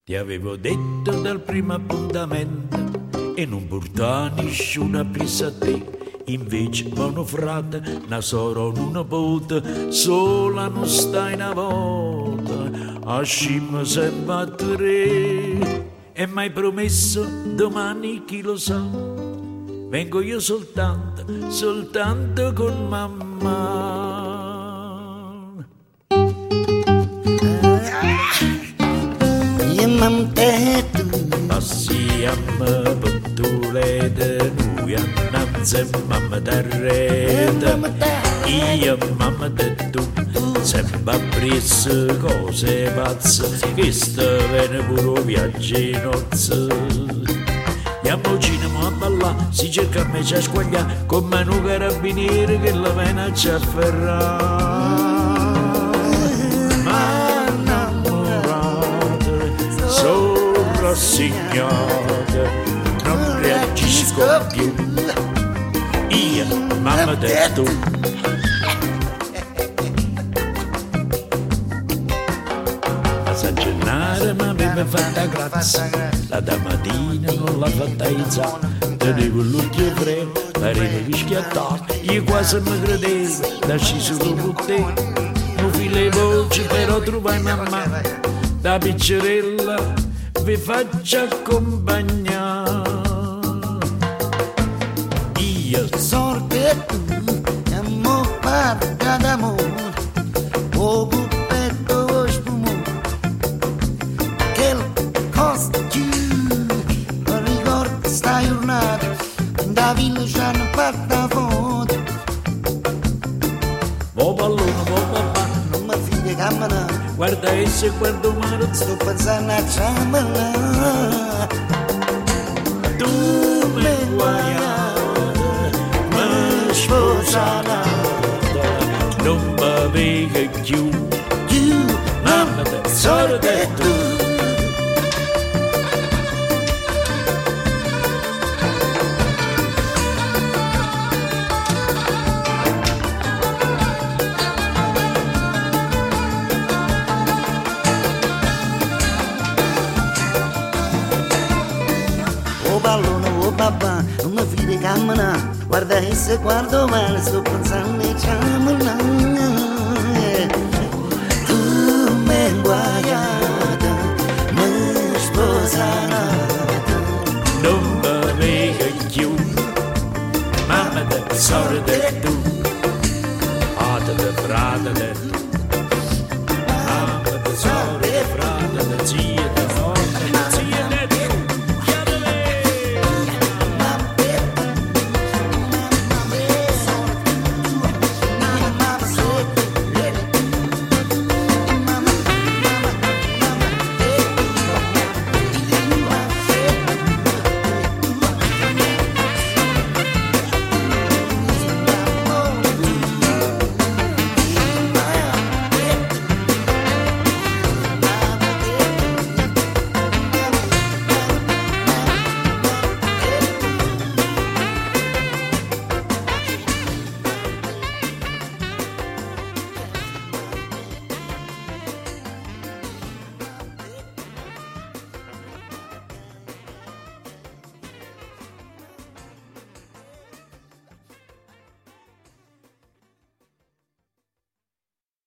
Ti avevo detto dal primo appuntamento e non portare nessuna presa a te. Invece, buono frate, una soro una botte, sola non stai una volta, a scimma sempre a tre. E m'hai promesso domani, chi lo sa, vengo io soltanto con mamma. Passiamo pentolete, noi annanzi mamma d'arrete. Io mamma de tu, sempre appresso cose pazze, che sta bene pure viaggio in nozze. Andiamo al cinema a ballare, si cerca a me a squagliare, come un carabiniere che la pena ci afferra. Ma innamorate, sono rassegnate, non reagisco più. Io, mamma de tu. A Gennaro mi aveva fatta grazia, la domattina non l'ha fatta izzare, tenevo l'occhio freno, pareva rischiattato, io quasi mi credevo, da sciso con te, non file voce però trovai mamma, da piccerella vi faccio accompagnare. Io Sorte tu, amo parla d'amore, o buppetto spumo, che costa più, ricordo sta giornata, da villa ci hanno fatta foto. vo pallone, vo papà, Non mi fide cammina, guarda esse e guardo mare, sto pensando a ciamala. tu mi guaiata, mi sposata, non mi vedi più, mamma te, sorte tu. O pallone, o babà, non mi fide cammina, guarda esse guardo male, sto pensando a ciamala. Tu mi guaiata, mi sposata. Non mi vedi più, mamma te, sorte tu.